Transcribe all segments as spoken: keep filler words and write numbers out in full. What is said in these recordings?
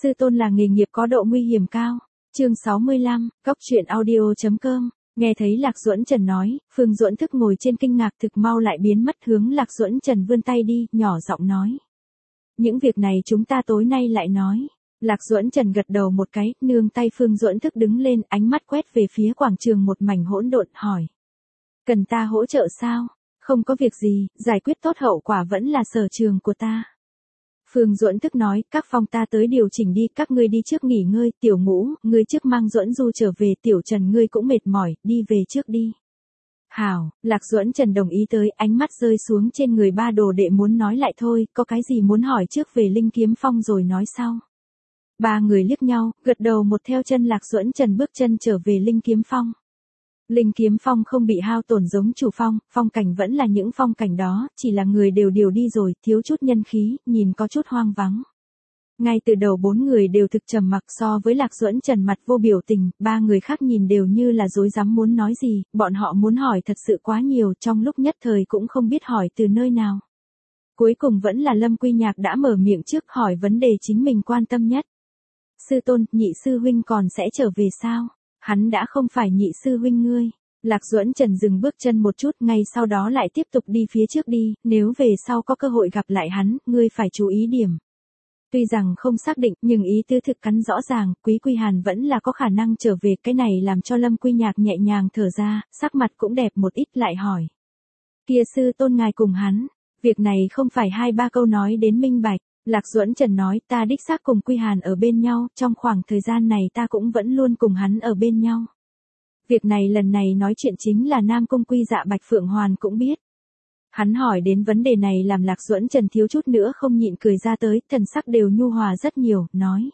Sư tôn là nghề nghiệp có độ nguy hiểm cao. Chương sáu mươi lăm, Cốc truyện audio.com. Nghe thấy Lạc Duẫn Trần nói, Phương Duẫn Thức ngồi trên kinh ngạc thực mau lại biến mất, hướng Lạc Duẫn Trần vươn tay đi, nhỏ giọng nói. Những việc này chúng ta tối nay lại nói. Lạc Duẫn Trần gật đầu một cái, nương tay Phương Duẫn Thức đứng lên, ánh mắt quét về phía quảng trường một mảnh hỗn độn, hỏi. Cần ta hỗ trợ sao? Không có việc gì, giải quyết tốt hậu quả vẫn là sở trường của ta. Phương Duẫn Thức nói, các phong ta tới điều chỉnh đi, các ngươi đi trước nghỉ ngơi, Tiểu Ngũ, ngươi trước mang Duẫn Du trở về, Tiểu Trần ngươi cũng mệt mỏi, đi về trước đi. Hảo, Lạc Duẫn Trần đồng ý tới, ánh mắt rơi xuống trên người ba đồ đệ muốn nói lại thôi, có cái gì muốn hỏi trước về Linh Kiếm Phong rồi nói sau. Ba người liếc nhau, gật đầu một theo chân Lạc Duẫn Trần bước chân trở về Linh Kiếm Phong. Linh Kiếm Phong không bị hao tổn giống chủ phong, phong cảnh vẫn là những phong cảnh đó, chỉ là người đều điều đi rồi, thiếu chút nhân khí, nhìn có chút hoang vắng. Ngay từ đầu bốn người đều thực trầm mặc, so với Lạc Duẫn Trần mặt vô biểu tình, ba người khác nhìn đều như là rối rắm muốn nói gì, bọn họ muốn hỏi thật sự quá nhiều, trong lúc nhất thời cũng không biết hỏi từ nơi nào. Cuối cùng vẫn là Lâm Quy Nhạc đã mở miệng trước hỏi vấn đề chính mình quan tâm nhất. Sư tôn, nhị sư huynh còn sẽ trở về sao? Hắn đã không phải nhị sư huynh ngươi. Lạc Duẫn Trần dừng bước chân một chút, ngay sau đó lại tiếp tục đi phía trước đi, nếu về sau có cơ hội gặp lại hắn, ngươi phải chú ý điểm. Tuy rằng không xác định, nhưng ý tứ thực cắn rõ ràng, Quý Quy Hàn vẫn là có khả năng trở về, cái này làm cho Lâm Quy Nhạc nhẹ nhàng thở ra, sắc mặt cũng đẹp một ít, lại hỏi. Kia sư tôn ngài cùng hắn, việc này không phải hai ba câu nói đến minh bạch. Lạc Duẫn Trần nói, ta đích xác cùng Quy Hàn ở bên nhau, trong khoảng thời gian này ta cũng vẫn luôn cùng hắn ở bên nhau. Việc này lần này nói chuyện chính là Nam Cung Quy Dạ Bạch Phượng Hoàn cũng biết. Hắn hỏi đến vấn đề này làm Lạc Duẫn Trần thiếu chút nữa không nhịn cười ra tới, thần sắc đều nhu hòa rất nhiều, nói.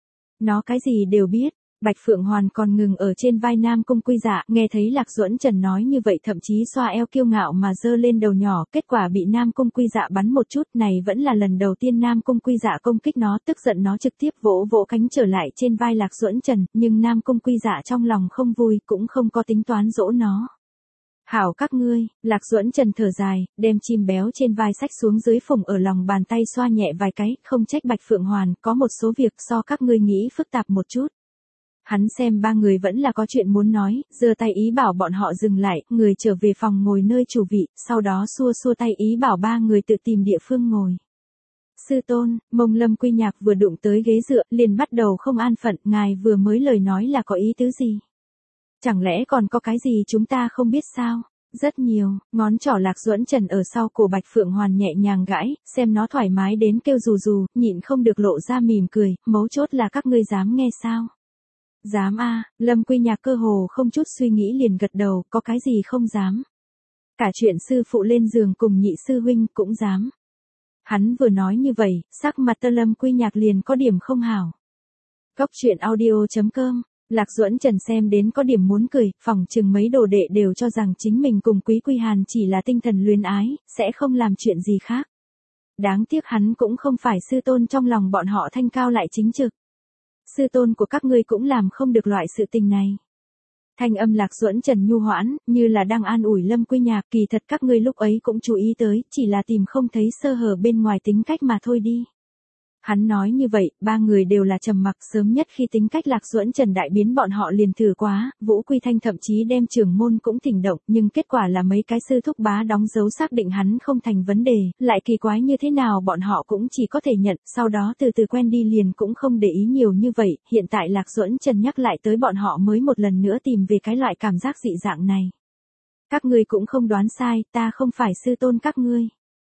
Nó cái gì đều biết. Bạch Phượng Hoàn còn ngừng ở trên vai Nam Cung Quy Dạ, nghe thấy Lạc Duẫn Trần nói như vậy thậm chí xoa eo kiêu ngạo mà giơ lên đầu nhỏ, kết quả bị Nam Cung Quy Dạ bắn một chút, này vẫn là lần đầu tiên Nam Cung Quy Dạ công kích nó, tức giận nó trực tiếp vỗ vỗ cánh trở lại trên vai Lạc Duẫn Trần, nhưng Nam Cung Quy Dạ trong lòng không vui, cũng không có tính toán dỗ nó. Hảo các ngươi, Lạc Duẫn Trần thở dài, đem chim béo trên vai xách xuống dưới phủng ở lòng bàn tay xoa nhẹ vài cái, không trách Bạch Phượng Hoàn, có một số việc so các ngươi nghĩ phức tạp một chút. Hắn xem ba người vẫn là có chuyện muốn nói, giơ tay ý bảo bọn họ dừng lại, người trở về phòng ngồi nơi chủ vị, sau đó xua xua tay ý bảo ba người tự tìm địa phương ngồi. Sư tôn, Mông Lâm Quy Nhạc vừa đụng tới ghế dựa, liền bắt đầu không an phận, ngài vừa mới lời nói là có ý tứ gì? Chẳng lẽ còn có cái gì chúng ta không biết sao? Rất nhiều, ngón trỏ Lạc Duẫn Trần ở sau cổ Bạch Phượng Hoàn nhẹ nhàng gãi, xem nó thoải mái đến kêu rù rù, nhịn không được lộ ra mỉm cười, mấu chốt là các ngươi dám nghe sao? Dám a, Lâm Quy Nhạc cơ hồ không chút suy nghĩ liền gật đầu, có cái gì không dám. Cả chuyện sư phụ lên giường cùng nhị sư huynh cũng dám. Hắn vừa nói như vậy, sắc mặt tơ Lâm Quy Nhạc liền có điểm không hảo. Cốc truyện audio.com, Lạc Duẫn Trần xem đến có điểm muốn cười, phỏng chừng mấy đồ đệ đều cho rằng chính mình cùng Quý Quy Hàn chỉ là tinh thần luyến ái, sẽ không làm chuyện gì khác. Đáng tiếc hắn cũng không phải sư tôn trong lòng bọn họ thanh cao lại chính trực. Sư tôn của các ngươi cũng làm không được loại sự tình này. Thanh âm Lạc Duẫn Trần nhu hoãn, như là đang an ủi Lâm Quy Nhạc, kỳ thật các ngươi lúc ấy cũng chú ý tới, chỉ là tìm không thấy sơ hở bên ngoài tính cách mà thôi đi. Hắn nói như vậy, ba người đều là trầm mặc, sớm nhất khi tính cách Lạc Duẫn Trần đại biến bọn họ liền thử quá, Vũ Quy Thanh thậm chí đem trưởng môn cũng thỉnh động, nhưng kết quả là mấy cái sư thúc bá đóng dấu xác định hắn không thành vấn đề, lại kỳ quái như thế nào bọn họ cũng chỉ có thể nhận, sau đó từ từ quen đi liền cũng không để ý nhiều như vậy, hiện tại Lạc Duẫn Trần nhắc lại tới bọn họ mới một lần nữa tìm về cái loại cảm giác dị dạng này. Các ngươi cũng không đoán sai, ta không phải sư tôn các ngươi.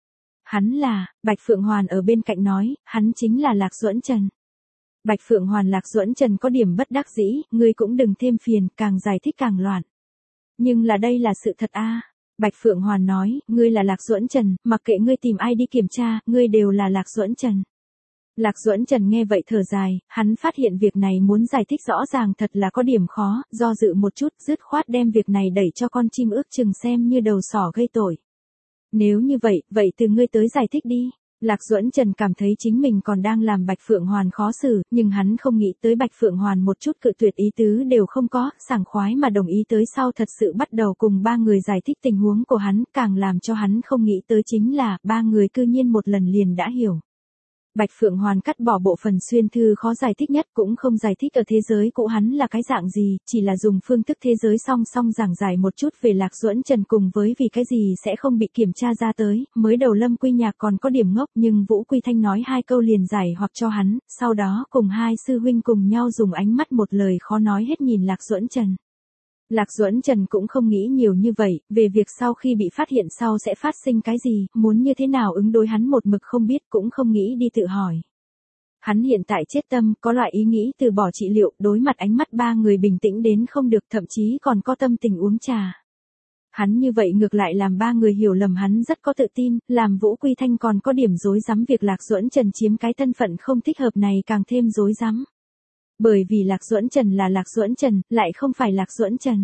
Hắn là, Bạch Phượng Hoàn ở bên cạnh nói, hắn chính là Lạc Duẫn Trần. Bạch Phượng Hoàn Lạc Duẫn Trần có điểm bất đắc dĩ, ngươi cũng đừng thêm phiền, càng giải thích càng loạn. Nhưng là đây là sự thật a. Bạch Phượng Hoàn nói, ngươi là Lạc Duẫn Trần, mặc kệ ngươi tìm ai đi kiểm tra, ngươi đều là Lạc Duẫn Trần. Lạc Duẫn Trần nghe vậy thở dài, hắn phát hiện việc này muốn giải thích rõ ràng thật là có điểm khó, do dự một chút, dứt khoát đem việc này đẩy cho con chim ước chừng xem như đầu sỏ gây tội. Nếu như vậy, vậy từ ngươi tới giải thích đi. Lạc Duẫn Trần cảm thấy chính mình còn đang làm Bạch Phượng Hoàn khó xử, nhưng hắn không nghĩ tới Bạch Phượng Hoàn một chút cự tuyệt ý tứ đều không có, sảng khoái mà đồng ý tới sau thật sự bắt đầu cùng ba người giải thích tình huống của hắn, càng làm cho hắn không nghĩ tới chính là, ba người cư nhiên một lần liền đã hiểu. Bạch Phượng Hoàn cắt bỏ bộ phần xuyên thư khó giải thích nhất, cũng không giải thích ở thế giới cũ hắn là cái dạng gì, chỉ là dùng phương thức thế giới song song giảng giải một chút về Lạc Duẫn Trần cùng với vì cái gì sẽ không bị kiểm tra ra tới. Mới đầu Lâm Quy Nhạc còn có điểm ngốc, nhưng Vũ Quy Thanh nói hai câu liền giải hoặc cho hắn, sau đó cùng hai sư huynh cùng nhau dùng ánh mắt một lời khó nói hết nhìn Lạc Duẫn Trần. Lạc Duẫn Trần cũng không nghĩ nhiều như vậy, về việc sau khi bị phát hiện sau sẽ phát sinh cái gì, muốn như thế nào ứng đối hắn một mực không biết, cũng không nghĩ đi tự hỏi. Hắn hiện tại chết tâm, có loại ý nghĩ từ bỏ trị liệu, đối mặt ánh mắt ba người bình tĩnh đến không được, thậm chí còn có tâm tình uống trà. Hắn như vậy ngược lại làm ba người hiểu lầm hắn rất có tự tin, làm Vũ Quy Thanh còn có điểm rối rắm, việc Lạc Duẫn Trần chiếm cái thân phận không thích hợp này càng thêm rối rắm. Bởi vì Lạc Duẫn Trần là Lạc Duẫn Trần, lại không phải Lạc Duẫn Trần.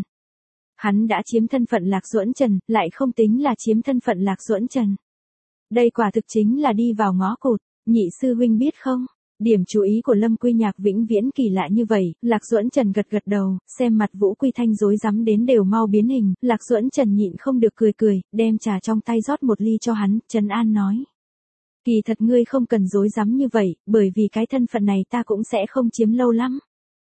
Hắn đã chiếm thân phận Lạc Duẫn Trần, lại không tính là chiếm thân phận Lạc Duẫn Trần. Đây quả thực chính là đi vào ngõ cụt, nhị sư huynh biết không? Điểm chú ý của Lâm Quy Nhạc vĩnh viễn kỳ lạ như vậy, Lạc Duẫn Trần gật gật đầu, xem mặt Vũ Quy Thanh rối rắm đến đều mau biến hình, Lạc Duẫn Trần nhịn không được cười cười, đem trà trong tay rót một ly cho hắn, trấn an nói. Kỳ thật ngươi không cần rối rắm như vậy, bởi vì cái thân phận này ta cũng sẽ không chiếm lâu lắm.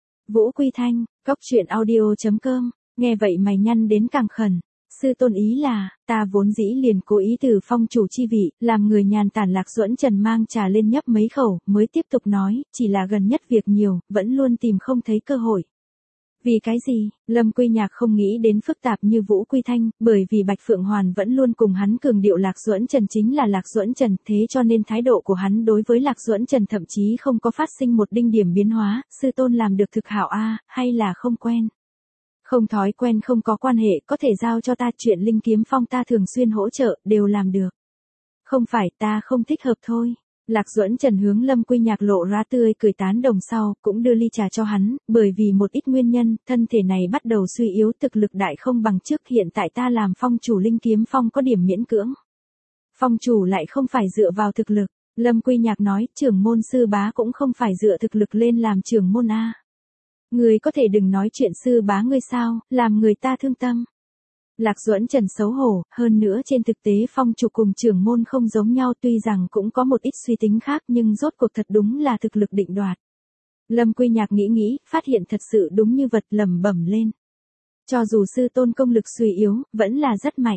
Vũ Quy Thanh, cốc truyện audio chấm com, nghe vậy mày nhăn đến càng khẩn. Sư tôn ý là, ta vốn dĩ liền cố ý từ phong chủ chi vị, làm người nhàn tản. Lạc Duẫn Trần mang trà lên nhấp mấy khẩu, mới tiếp tục nói, chỉ là gần nhất việc nhiều, vẫn luôn tìm không thấy cơ hội. Vì cái gì? Lâm Quy Nhạc không nghĩ đến phức tạp như Vũ Quy Thanh, bởi vì Bạch Phượng Hoàn vẫn luôn cùng hắn cường điệu Lạc Duẫn Trần chính là Lạc Duẫn Trần, thế cho nên thái độ của hắn đối với Lạc Duẫn Trần thậm chí không có phát sinh một đinh điểm biến hóa. Sư tôn làm được thực hảo a, hay là không quen? Không thói quen không có quan hệ, có thể giao cho ta, chuyện Linh Kiếm Phong ta thường xuyên hỗ trợ, đều làm được. Không phải, ta không thích hợp thôi. Lạc Duẫn Trần hướng Lâm Quy Nhạc lộ ra tươi cười tán đồng sau, cũng đưa ly trà cho hắn, bởi vì một ít nguyên nhân, thân thể này bắt đầu suy yếu, thực lực đại không bằng trước, hiện tại ta làm phong chủ Linh Kiếm Phong có điểm miễn cưỡng. Phong chủ lại không phải dựa vào thực lực, Lâm Quy Nhạc nói, trưởng môn sư bá cũng không phải dựa thực lực lên làm trưởng môn a. Người có thể đừng nói chuyện sư bá ngươi sao, làm người ta thương tâm. Lạc Duẫn Trần xấu hổ, hơn nữa trên thực tế phong chủ cùng trưởng môn không giống nhau, tuy rằng cũng có một ít suy tính khác nhưng rốt cuộc thật đúng là thực lực định đoạt. Lâm Quy Nhạc nghĩ nghĩ, phát hiện thật sự đúng như vật, lẩm bẩm lên. Cho dù sư tôn công lực suy yếu, vẫn là rất mạnh.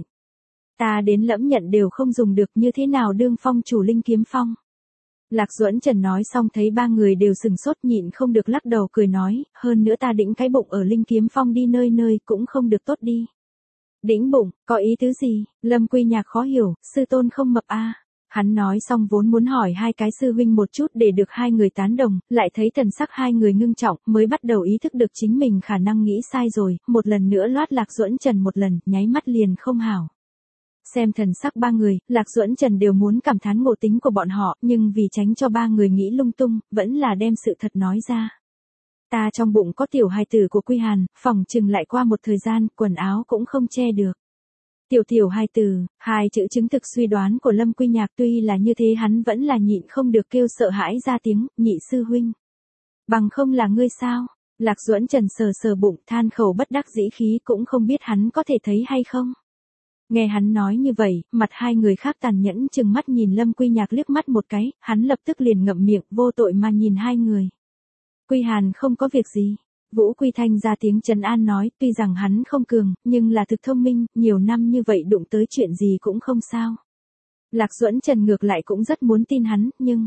Ta đến lẫm nhận đều không dùng được, như thế nào đương phong chủ Linh Kiếm Phong. Lạc Duẫn Trần nói xong thấy ba người đều sừng sốt, nhịn không được lắc đầu cười nói, hơn nữa ta đĩnh cái bụng ở Linh Kiếm Phong đi nơi nơi cũng không được tốt đi. Đĩnh bụng, có ý tứ gì? Lâm Quy Nhạc khó hiểu, sư tôn không mập a. À. Hắn nói xong vốn muốn hỏi hai cái sư huynh một chút để được hai người tán đồng, lại thấy thần sắc hai người ngưng trọng, mới bắt đầu ý thức được chính mình khả năng nghĩ sai rồi, một lần nữa loát Lạc Duẫn Trần một lần, nháy mắt liền không hảo. Xem thần sắc ba người, Lạc Duẫn Trần đều muốn cảm thán ngộ tính của bọn họ, nhưng vì tránh cho ba người nghĩ lung tung, vẫn là đem sự thật nói ra. Ta trong bụng có tiểu hài tử của Quy Hàn, phòng chừng lại qua một thời gian, quần áo cũng không che được. Tiểu tiểu hài tử, hai chữ chứng thực suy đoán của Lâm Quy Nhạc, tuy là như thế hắn vẫn là nhịn không được kêu sợ hãi ra tiếng, nhị sư huynh. Bằng không là ngươi sao? Lạc Duẫn Trần sờ sờ bụng, than khẩu bất đắc dĩ khí, cũng không biết hắn có thể thấy hay không. Nghe hắn nói như vậy, mặt hai người khác tàn nhẫn chừng mắt nhìn Lâm Quy Nhạc liếc mắt một cái, hắn lập tức liền ngậm miệng, vô tội mà nhìn hai người. Quy Hàn không có việc gì. Vũ Quy Thanh ra tiếng trấn an nói, tuy rằng hắn không cường, nhưng là thực thông minh, nhiều năm như vậy đụng tới chuyện gì cũng không sao. Lạc Duẫn Trần ngược lại cũng rất muốn tin hắn, nhưng...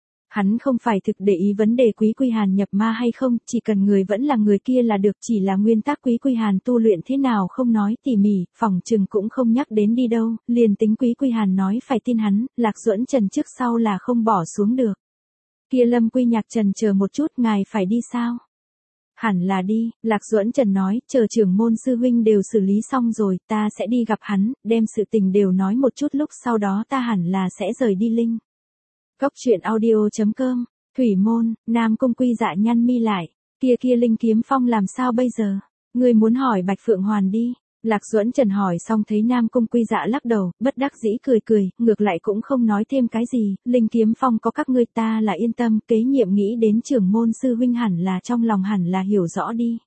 Hắn không phải thực để ý vấn đề Quý Quy Hàn nhập ma hay không, chỉ cần người vẫn là người kia là được, chỉ là nguyên tắc Quý Quy Hàn tu luyện thế nào không nói tỉ mỉ, phòng trừng cũng không nhắc đến đi đâu, liền tính Quý Quy Hàn nói phải tin hắn, Lạc Duẫn Trần trước sau là không bỏ xuống được. Kia Lâm Quy Nhạc trần chờ một chút, ngài phải đi sao? Hẳn là đi, Lạc Duẫn Trần nói, chờ trưởng môn sư huynh đều xử lý xong rồi, ta sẽ đi gặp hắn, đem sự tình đều nói một chút, lúc sau đó ta hẳn là sẽ rời đi Linh. Cốc truyện audio chấm com, Thủy Môn, Nam Cung Quy Dạ nhăn mi lại, kia kia Linh Kiếm Phong làm sao bây giờ? Người muốn hỏi Bạch Phượng Hoàn đi. Lạc Duẫn Trần hỏi xong thấy Nam Cung Quy Dạ lắc đầu, bất đắc dĩ cười cười, ngược lại cũng không nói thêm cái gì, Linh Kiếm Phong có các ngươi ta là yên tâm, kế nhiệm nghĩ đến trưởng môn sư huynh hẳn là trong lòng hẳn là hiểu rõ đi.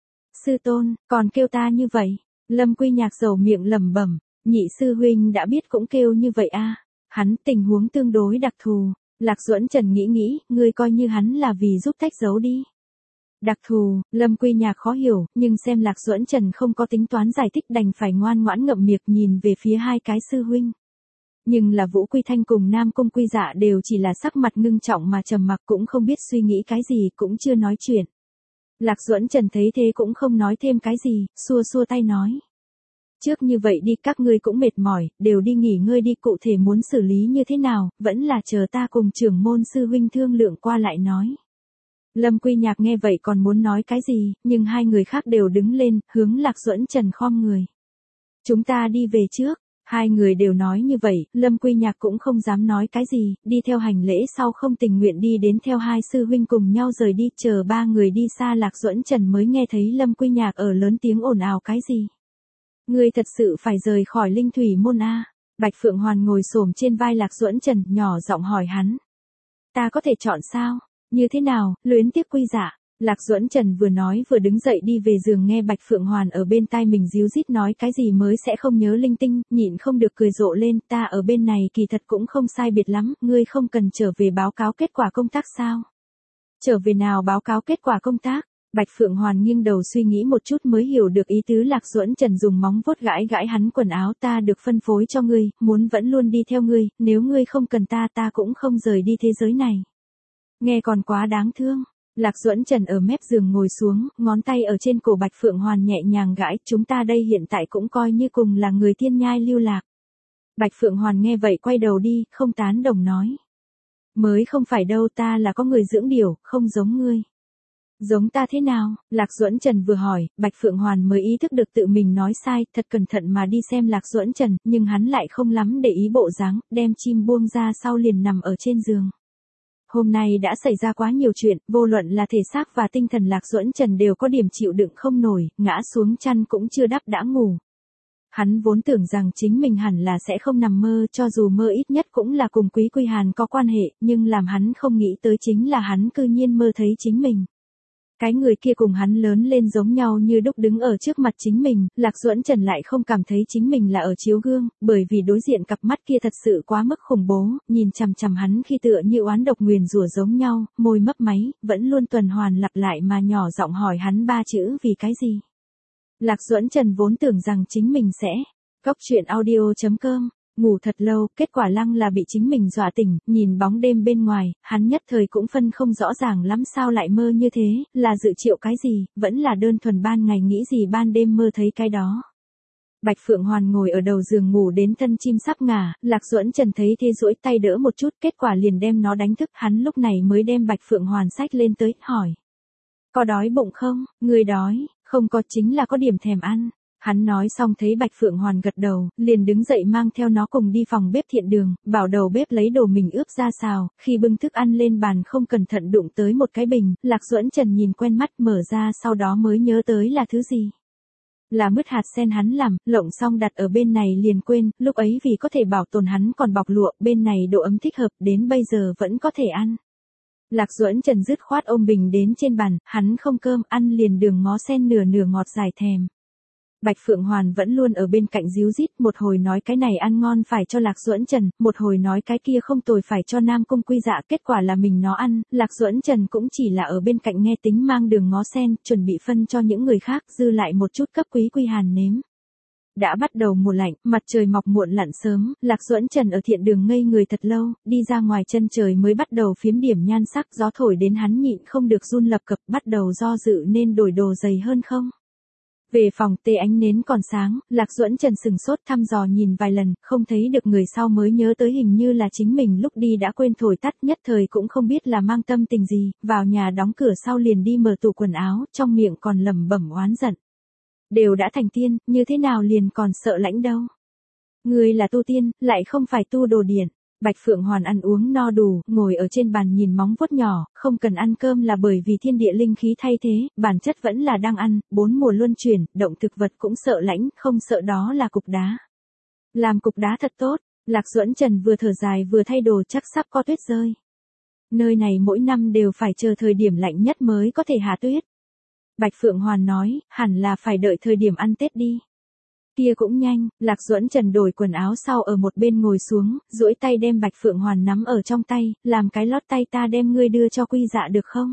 Sư tôn, còn kêu ta như vậy, Lâm Quy Nhạc dầu miệng lẩm bẩm, nhị sư huynh đã biết cũng kêu như vậy a. Hắn tình huống tương đối đặc thù, Lạc Duẫn Trần nghĩ nghĩ, ngươi coi như hắn là vì giúp tách giấu đi. Đặc thù, Lâm Quy Nhạc khó hiểu, nhưng xem Lạc Duẫn Trần không có tính toán giải thích đành phải ngoan ngoãn ngậm miệng nhìn về phía hai cái sư huynh. Nhưng là Vũ Quy Thanh cùng Nam Cung Quy Dạ đều chỉ là sắc mặt ngưng trọng mà trầm mặc, cũng không biết suy nghĩ cái gì, cũng chưa nói chuyện. Lạc Duẫn Trần thấy thế cũng không nói thêm cái gì, xua xua tay nói. Trước như vậy đi, các ngươi cũng mệt mỏi, đều đi nghỉ ngơi đi, cụ thể muốn xử lý như thế nào, vẫn là chờ ta cùng trưởng môn sư huynh thương lượng qua lại nói. Lâm Quy Nhạc nghe vậy còn muốn nói cái gì, nhưng hai người khác đều đứng lên, hướng Lạc Duẫn Trần khom người. Chúng ta đi về trước. Hai người đều nói như vậy, Lâm Quy Nhạc cũng không dám nói cái gì, đi theo hành lễ sau không tình nguyện đi đến theo hai sư huynh cùng nhau rời đi, chờ ba người đi xa Lạc Duẫn Trần mới nghe thấy Lâm Quy Nhạc ở lớn tiếng ồn ào cái gì. Ngươi thật sự phải rời khỏi Linh Thủy môn a? Bạch Phượng Hoàn ngồi xổm trên vai Lạc Duẫn Trần, nhỏ giọng hỏi hắn. Ta có thể chọn sao? Như thế nào, luyến tiếc Quy Dạ? Lạc Duẫn Trần vừa nói vừa đứng dậy đi về giường, nghe Bạch Phượng Hoàn ở bên tai mình díu dít nói cái gì mới sẽ không nhớ linh tinh, nhịn không được cười rộ lên, ta ở bên này kỳ thật cũng không sai biệt lắm, ngươi không cần trở về báo cáo kết quả công tác sao? Trở về nào báo cáo kết quả công tác? Bạch Phượng Hoàn nghiêng đầu suy nghĩ một chút mới hiểu được ý tứ Lạc Duẫn Trần dùng móng vuốt gãi gãi hắn quần áo, ta được phân phối cho ngươi, muốn vẫn luôn đi theo ngươi, nếu ngươi không cần ta ta cũng không rời đi thế giới này. Nghe còn quá đáng thương. Lạc Duẫn Trần ở mép giường ngồi xuống, ngón tay ở trên cổ Bạch Phượng Hoàn nhẹ nhàng gãi, chúng ta đây hiện tại cũng coi như cùng là người thiên nhai lưu lạc. Bạch Phượng Hoàn nghe vậy quay đầu đi, không tán đồng nói. Mới không phải đâu, ta là có người dưỡng điểu, không giống ngươi. Giống ta thế nào? Lạc Duẫn Trần vừa hỏi, Bạch Phượng Hoàn mới ý thức được tự mình nói sai, thật cẩn thận mà đi xem Lạc Duẫn Trần, nhưng hắn lại không lắm để ý bộ dáng, đem chim buông ra sau liền nằm ở trên giường. Hôm nay đã xảy ra quá nhiều chuyện, vô luận là thể xác và tinh thần Lạc Duẫn Trần đều có điểm chịu đựng không nổi, ngã xuống chăn cũng chưa đắp đã ngủ. Hắn vốn tưởng rằng chính mình hẳn là sẽ không nằm mơ, cho dù mơ ít nhất cũng là cùng Quý Quy Hàn có quan hệ, nhưng làm hắn không nghĩ tới chính là hắn cư nhiên mơ thấy chính mình. Cái người kia cùng hắn lớn lên giống nhau như đúc đứng ở trước mặt chính mình, Lạc Duẫn Trần lại không cảm thấy chính mình là ở chiếu gương, bởi vì đối diện cặp mắt kia thật sự quá mức khủng bố, nhìn chằm chằm hắn khi tựa như oán độc nguyền rủa giống nhau, môi mấp máy, vẫn luôn tuần hoàn lặp lại mà nhỏ giọng hỏi hắn ba chữ vì cái gì. Lạc Duẫn Trần vốn tưởng rằng chính mình sẽ, cóc truyện audio chấm com. Ngủ thật lâu, kết quả lăng là bị chính mình dọa tỉnh, nhìn bóng đêm bên ngoài, hắn nhất thời cũng phân không rõ ràng lắm sao lại mơ như thế, là dự triệu cái gì, vẫn là đơn thuần ban ngày nghĩ gì ban đêm mơ thấy cái đó. Bạch Phượng Hoàn ngồi ở đầu giường ngủ đến thân chim sắp ngả, Lạc Duẫn Trần thấy thế duỗi tay đỡ một chút, kết quả liền đem nó đánh thức, hắn lúc này mới đem Bạch Phượng Hoàn xách lên tới, hỏi. Có đói bụng không? Người đói, không có chính là có điểm thèm ăn. Hắn nói xong thấy Bạch Phượng Hoàn gật đầu, liền đứng dậy mang theo nó cùng đi phòng bếp thiện đường, bảo đầu bếp lấy đồ mình ướp ra xào, khi bưng thức ăn lên bàn không cẩn thận đụng tới một cái bình, Lạc Duẫn Trần nhìn quen mắt mở ra sau đó mới nhớ tới là thứ gì. Là mứt hạt sen hắn làm, lộng xong đặt ở bên này liền quên, lúc ấy vì có thể bảo tồn hắn còn bọc lụa, bên này độ ấm thích hợp, đến bây giờ vẫn có thể ăn. Lạc Duẫn Trần dứt khoát ôm bình đến trên bàn, hắn không cơm ăn liền đường ngó sen nửa nửa ngọt dài thèm. Bạch Phượng Hoàn vẫn luôn ở bên cạnh díu dít, một hồi nói cái này ăn ngon phải cho Lạc Duẫn Trần, một hồi nói cái kia không tồi phải cho Nam Cung Quy Dạ, kết quả là mình nó ăn, Lạc Duẫn Trần cũng chỉ là ở bên cạnh nghe tính mang đường ngó sen, chuẩn bị phân cho những người khác, dư lại một chút cấp Quý Quy Hàn nếm. Đã bắt đầu mùa lạnh, mặt trời mọc muộn lặn sớm, Lạc Duẫn Trần ở thiện đường ngây người thật lâu, đi ra ngoài chân trời mới bắt đầu phiếm điểm nhan sắc, gió thổi đến hắn nhịn không được run lập cập, bắt đầu do dự nên đổi đồ dày hơn không. Về phòng tê ánh nến còn sáng, Lạc Duẫn Trần sừng sốt thăm dò nhìn vài lần, không thấy được người sau mới nhớ tới hình như là chính mình lúc đi đã quên thổi tắt, nhất thời cũng không biết là mang tâm tình gì, vào nhà đóng cửa sau liền đi mở tủ quần áo, trong miệng còn lẩm bẩm oán giận. Đều đã thành tiên, như thế nào liền còn sợ lãnh đâu. Người là tu tiên, lại không phải tu đồ điện. Bạch Phượng Hoàn ăn uống no đủ, ngồi ở trên bàn nhìn móng vuốt nhỏ, không cần ăn cơm là bởi vì thiên địa linh khí thay thế, bản chất vẫn là đang ăn, bốn mùa luân chuyển, động thực vật cũng sợ lãnh, không sợ đó là cục đá. Làm cục đá thật tốt, Lạc Duẫn Trần vừa thở dài vừa thay đồ chắc sắp có tuyết rơi. Nơi này mỗi năm đều phải chờ thời điểm lạnh nhất mới có thể hạ tuyết. Bạch Phượng Hoàn nói, hẳn là phải đợi thời điểm ăn Tết đi. Kia cũng nhanh, Lạc Duẫn Trần đổi quần áo sau ở một bên ngồi xuống, duỗi tay đem Bạch Phượng Hoàn nắm ở trong tay, làm cái lót tay ta đem ngươi đưa cho Quy Dạ được không?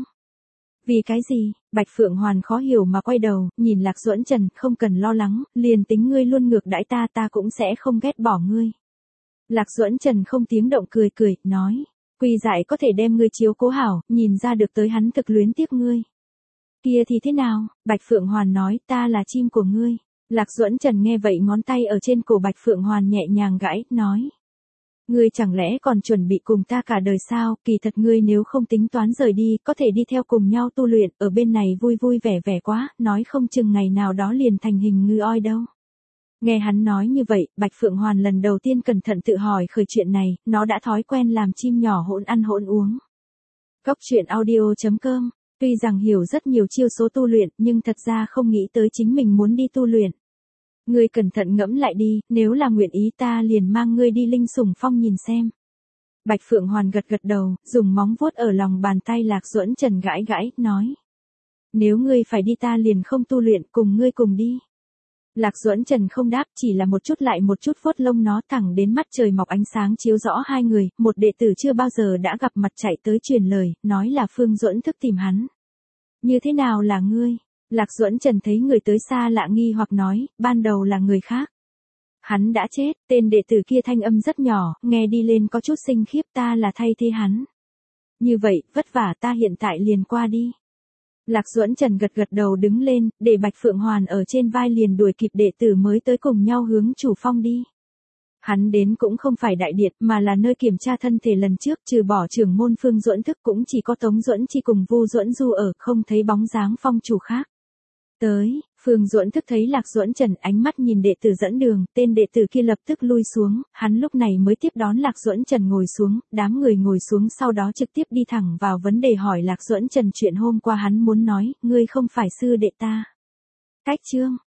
Vì cái gì? Bạch Phượng Hoàn khó hiểu mà quay đầu, nhìn Lạc Duẫn Trần, không cần lo lắng, liền tính ngươi luôn ngược đãi ta ta cũng sẽ không ghét bỏ ngươi. Lạc Duẫn Trần không tiếng động cười cười, nói, Quy Dại có thể đem ngươi chiếu cố hảo, nhìn ra được tới hắn thực luyến tiếc ngươi. Kia thì thế nào? Bạch Phượng Hoàn nói, ta là chim của ngươi. Lạc Duẫn Trần nghe vậy ngón tay ở trên cổ Bạch Phượng Hoàn nhẹ nhàng gãi, nói. Ngươi chẳng lẽ còn chuẩn bị cùng ta cả đời sao, kỳ thật ngươi nếu không tính toán rời đi, có thể đi theo cùng nhau tu luyện, ở bên này vui vui vẻ vẻ quá, nói không chừng ngày nào đó liền thành hình ngư oi đâu. Nghe hắn nói như vậy, Bạch Phượng Hoàn lần đầu tiên cẩn thận tự hỏi khởi chuyện này, nó đã thói quen làm chim nhỏ hỗn ăn hỗn uống. Góc truyện audio chấm com, tuy rằng hiểu rất nhiều chiêu số tu luyện, nhưng thật ra không nghĩ tới chính mình muốn đi tu luyện. Ngươi cẩn thận ngẫm lại đi, nếu là nguyện ý ta liền mang ngươi đi Linh Sủng Phong nhìn xem. Bạch Phượng Hoàn gật gật đầu, dùng móng vuốt ở lòng bàn tay Lạc Duẫn Trần gãi gãi, nói. Nếu ngươi phải đi ta liền không tu luyện, cùng ngươi cùng đi. Lạc Duẫn Trần không đáp, chỉ là một chút lại một chút vuốt lông nó thẳng đến mắt trời mọc ánh sáng chiếu rõ hai người, một đệ tử chưa bao giờ đã gặp mặt chạy tới truyền lời, nói là Phương Duẫn Thức tìm hắn. Như thế nào là ngươi? Lạc Duẫn Trần thấy người tới xa lạ nghi hoặc nói, ban đầu là người khác. Hắn đã chết, tên đệ tử kia thanh âm rất nhỏ, nghe đi lên có chút sinh khiếp, ta là thay thế hắn. Như vậy, vất vả ta hiện tại liền qua đi. Lạc Duẫn Trần gật gật đầu đứng lên, để Bạch Phượng Hoàn ở trên vai liền đuổi kịp đệ tử mới tới cùng nhau hướng chủ phong đi. Hắn đến cũng không phải đại điện mà là nơi kiểm tra thân thể lần trước, trừ bỏ trưởng môn Phương Duẫn Thức cũng chỉ có Tống Duẫn Chi cùng Vu Duẫn Du ở, không thấy bóng dáng phong chủ khác. Tới, Phương Duẫn Thức thấy Lạc Duẫn Trần ánh mắt nhìn đệ tử dẫn đường, tên đệ tử kia lập tức lui xuống, hắn lúc này mới tiếp đón Lạc Duẫn Trần ngồi xuống, đám người ngồi xuống sau đó trực tiếp đi thẳng vào vấn đề hỏi Lạc Duẫn Trần chuyện hôm qua hắn muốn nói, ngươi không phải sư đệ ta. Cách chương,